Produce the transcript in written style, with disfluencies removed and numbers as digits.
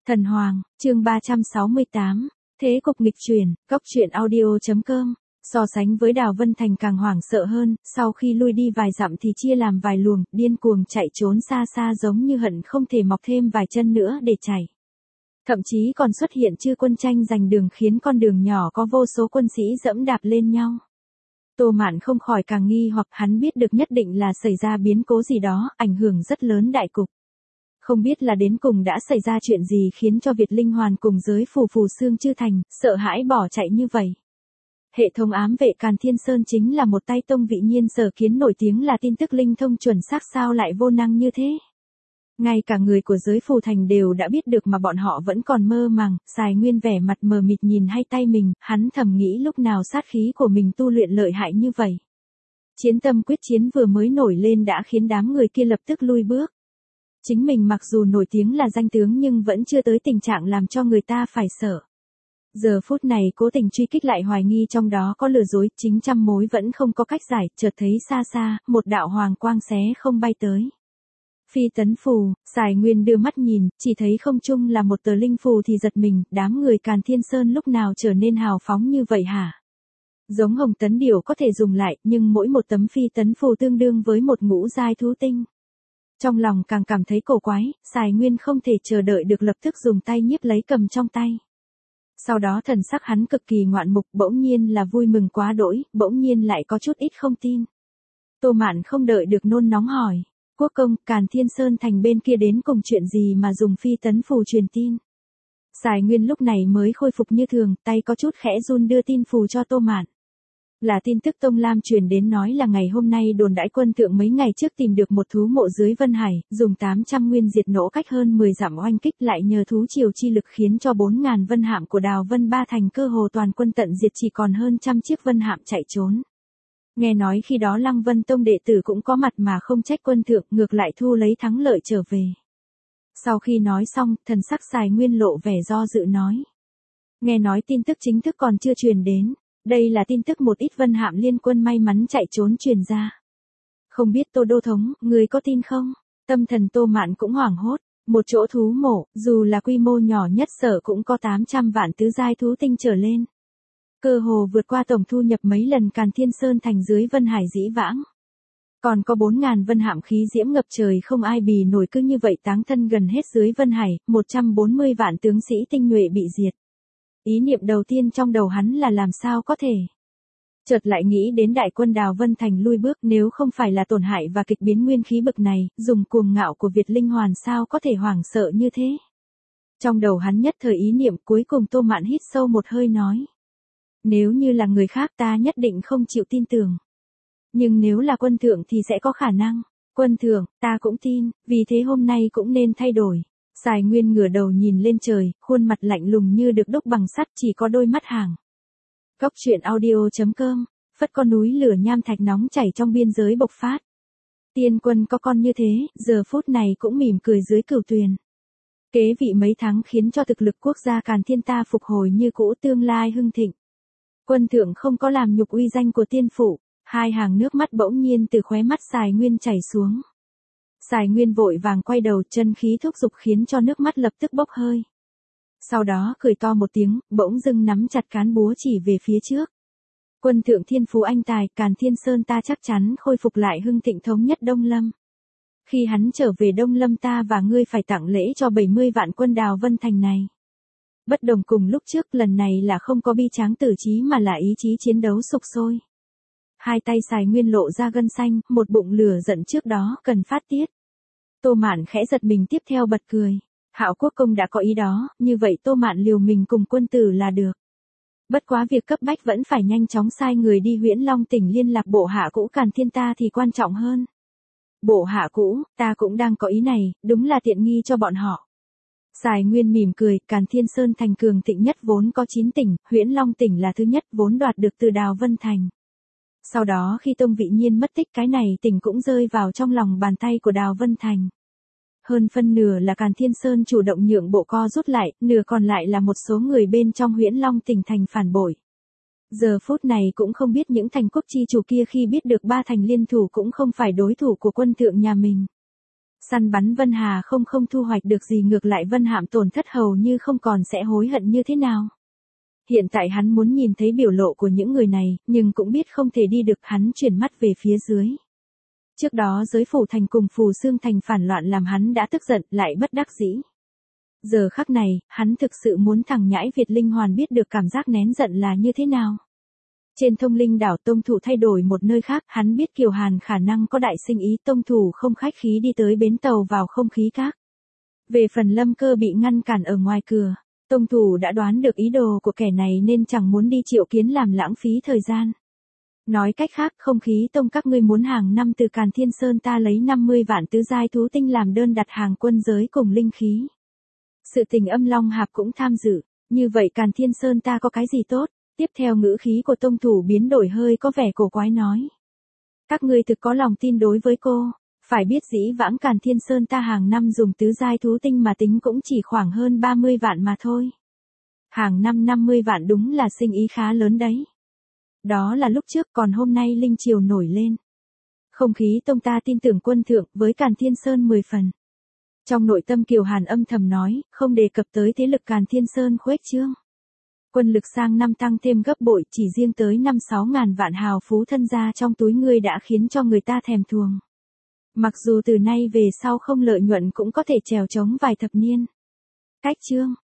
Thần Hoàng, chương 368, thế cục nghịch chuyển, góc truyện audio.com. So sánh với Đào Vân Thành càng hoảng sợ hơn, sau khi lui đi vài dặm thì chia làm vài luồng, điên cuồng chạy trốn xa xa giống như hận không thể mọc thêm vài chân nữa để chạy. Thậm chí còn xuất hiện chư quân tranh giành đường khiến con đường nhỏ có vô số quân sĩ dẫm đạp lên nhau. Tô Mạn không khỏi càng nghi hoặc hắn biết được nhất định là xảy ra biến cố gì đó, ảnh hưởng rất lớn đại cục. Không biết là đến cùng đã xảy ra chuyện gì khiến cho Việt Linh Hoàn cùng giới phù phù xương chư thành, sợ hãi bỏ chạy như vậy. Hệ thống ám vệ Càn Thiên Sơn chính là một tay tông vị nhiên sở kiến nổi tiếng là tin tức linh thông chuẩn xác sao lại vô năng như thế. Ngay cả người của giới phù thành đều đã biết được mà bọn họ vẫn còn mơ màng, Sài Nguyên vẻ mặt mờ mịt nhìn hai tay mình, hắn thầm nghĩ lúc nào sát khí của mình tu luyện lợi hại như vậy. Chiến tâm quyết chiến vừa mới nổi lên đã khiến đám người kia lập tức lui bước. Chính mình mặc dù nổi tiếng là danh tướng nhưng vẫn chưa tới tình trạng làm cho người ta phải sợ. Giờ phút này cố tình truy kích lại hoài nghi trong đó có lừa dối, chính trăm mối vẫn không có cách giải, chợt thấy xa xa, một đạo hoàng quang xé không bay tới. Phi tấn phù, Sài Nguyên đưa mắt nhìn, chỉ thấy không trung là một tờ linh phù thì giật mình, đám người Càn Thiên Sơn lúc nào trở nên hào phóng như vậy hả? Giống hồng tấn điểu có thể dùng lại, nhưng mỗi một tấm phi tấn phù tương đương với một ngũ giai thú tinh. Trong lòng càng cảm thấy cổ quái, Sài Nguyên không thể chờ đợi được lập tức dùng tay nhiếp lấy cầm trong tay. Sau đó thần sắc hắn cực kỳ ngoạn mục, bỗng nhiên là vui mừng quá đỗi, bỗng nhiên lại có chút ít không tin. Tô Mạn không đợi được nôn nóng hỏi, quốc công, Càn Thiên Sơn thành bên kia đến cùng chuyện gì mà dùng phi tấn phù truyền tin. Sài Nguyên lúc này mới khôi phục như thường, tay có chút khẽ run đưa tin phù cho Tô Mạn. Là tin tức Tông Lam truyền đến nói là ngày hôm nay đồn đãi quân thượng mấy ngày trước tìm được một thú mộ dưới Vân Hải, dùng 800 nguyên diệt nổ cách hơn 10 dặm oanh kích lại nhờ thú triều chi lực khiến cho 4.000 vân hạm của Đào Vân Ba thành cơ hồ toàn quân tận diệt chỉ còn hơn trăm chiếc vân hạm chạy trốn. Nghe nói khi đó Lăng Vân Tông đệ tử cũng có mặt mà không trách quân thượng, ngược lại thu lấy thắng lợi trở về. Sau khi nói xong, thần sắc Sài Nguyên lộ vẻ do dự nói. Nghe nói tin tức chính thức còn chưa truyền đến. Đây là tin tức một ít vân hạm liên quân may mắn chạy trốn truyền ra. Không biết Tô Đô Thống, người có tin không? Tâm thần Tô Mạn cũng hoảng hốt. Một chỗ thú mộ, dù là quy mô nhỏ nhất sở cũng có 800 vạn tứ giai thú tinh trở lên. Cơ hồ vượt qua tổng thu nhập mấy lần Càn Thiên Sơn thành dưới Vân Hải dĩ vãng. Còn có 4.000 vân hạm khí diễm ngập trời không ai bì nổi cứ như vậy táng thân gần hết dưới Vân Hải, 140 vạn tướng sĩ tinh nhuệ bị diệt. Ý niệm đầu tiên trong đầu hắn là làm sao có thể. Chợt lại nghĩ đến đại quân Đào Vân Thành lui bước, nếu không phải là tổn hại và kịch biến nguyên khí bực này, dùng cuồng ngạo của Việt Linh Hoàn sao có thể hoảng sợ như thế. Trong đầu hắn nhất thời ý niệm, cuối cùng Tô Mạn hít sâu một hơi nói. Nếu như là người khác ta nhất định không chịu tin tưởng. Nhưng nếu là quân thượng thì sẽ có khả năng. Quân thượng, ta cũng tin, vì thế hôm nay cũng nên thay đổi. Sài Nguyên ngửa đầu nhìn lên trời, khuôn mặt lạnh lùng như được đúc bằng sắt, chỉ có đôi mắt hàng. Góc truyện audio.com, phất con núi lửa nham thạch nóng chảy trong biên giới bộc phát. Tiên quân có con như thế, giờ phút này cũng mỉm cười dưới cửu tuyền. Kế vị mấy tháng khiến cho thực lực quốc gia Càn Thiên ta phục hồi như cũ, tương lai hưng thịnh. Quân thượng không có làm nhục uy danh của tiên phụ, hai hàng nước mắt bỗng nhiên từ khóe mắt Sài Nguyên chảy xuống. Sài Nguyên vội vàng quay đầu, chân khí thúc giục khiến cho nước mắt lập tức bốc hơi. Sau đó cười to một tiếng, bỗng dưng nắm chặt cán búa chỉ về phía trước. Quân thượng thiên phú anh tài, Càn Thiên Sơn ta chắc chắn khôi phục lại hưng thịnh thống nhất Đông Lâm. Khi hắn trở về Đông Lâm ta và ngươi phải tặng lễ cho 70 vạn quân Đào Vân Thành này. Bất đồng cùng lúc trước, lần này là không có bi tráng tử trí mà là ý chí chiến đấu sục sôi. Hai tay Sài Nguyên lộ ra gân xanh, một bụng lửa giận trước đó cần phát tiết. Tô Mạn khẽ giật mình tiếp theo bật cười. Hạo quốc công đã có ý đó, như vậy Tô Mạn liều mình cùng quân tử là được. Bất quá việc cấp bách vẫn phải nhanh chóng sai người đi Huyễn Long tỉnh liên lạc bộ hạ cũ Càn Thiên ta thì quan trọng hơn. Bộ hạ cũ, ta cũng đang có ý này, đúng là tiện nghi cho bọn họ. Sài Nguyên mỉm cười, Càn Thiên Sơn thành cường thịnh nhất vốn có 9 tỉnh, Huyễn Long tỉnh là thứ nhất vốn đoạt được từ Đào Vân Thành. Sau đó khi Tông Vị Nhiên mất tích cái này tỉnh cũng rơi vào trong lòng bàn tay của Đào Vân Thành. Hơn phân nửa là Càn Thiên Sơn chủ động nhượng bộ co rút lại, nửa còn lại là một số người bên trong Huyễn Long tỉnh thành phản bội. Giờ phút này cũng không biết những thành quốc chi chủ kia khi biết được ba thành liên thủ cũng không phải đối thủ của quân thượng nhà mình. Săn bắn Vân Hà không thu hoạch được gì, ngược lại Vân Hạm tổn thất hầu như không còn, sẽ hối hận như thế nào. Hiện tại hắn muốn nhìn thấy biểu lộ của những người này, nhưng cũng biết không thể đi được, hắn chuyển mắt về phía dưới. Trước đó giới Phủ Thành cùng Phù Xương Thành phản loạn làm hắn đã tức giận, lại bất đắc dĩ. Giờ khắc này, hắn thực sự muốn thằng nhãi Việt Linh Hoàn biết được cảm giác nén giận là như thế nào. Trên Thông Linh đảo, Tông Thủ thay đổi một nơi khác, hắn biết Kiều Hàn khả năng có đại sinh ý, Tông Thủ không khách khí đi tới bến tàu vào không khí các. Về phần Lâm Cơ bị ngăn cản ở ngoài cửa, Tông Thủ đã đoán được ý đồ của kẻ này nên chẳng muốn đi triệu kiến làm lãng phí thời gian. Nói cách khác, không khí tông các ngươi muốn hàng năm từ Càn Thiên Sơn ta lấy 50 vạn tứ giai thú tinh làm đơn đặt hàng quân giới cùng linh khí. Sự tình Âm Long Hạp cũng tham dự, như vậy Càn Thiên Sơn ta có cái gì tốt? Tiếp theo ngữ khí của Tông Thủ biến đổi hơi có vẻ cổ quái nói. Các ngươi thực có lòng tin đối với cô, phải biết dĩ vãng Càn Thiên Sơn ta hàng năm dùng tứ giai thú tinh mà tính cũng chỉ khoảng hơn 30 vạn mà thôi. Hàng năm 50 vạn đúng là sinh ý khá lớn đấy. Đó là lúc trước, còn hôm nay linh triều nổi lên. Không khí tông ta tin tưởng quân thượng với Càn Thiên Sơn 10 phần. Trong nội tâm Kiều Hàn âm thầm nói, không đề cập tới thế lực Càn Thiên Sơn khuếch trương. Quân lực sang năm tăng thêm gấp bội, chỉ riêng tới 5-6 ngàn vạn hào phú thân gia trong túi ngươi đã khiến cho người ta thèm thuồng. Mặc dù từ nay về sau không lợi nhuận cũng có thể trèo trống vài thập niên. Cách chương